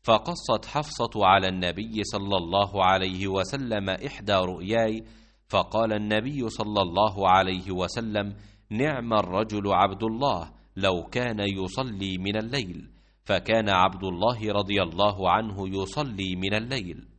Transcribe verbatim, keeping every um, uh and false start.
فقصت حفصة على النبي صلى الله عليه وسلم إحدى رؤياي، فقال النبي صلى الله عليه وسلم: نعم الرجل عبد الله لو كان يصلي من الليل. فكان عبد الله رضي الله عنه يصلي من الليل.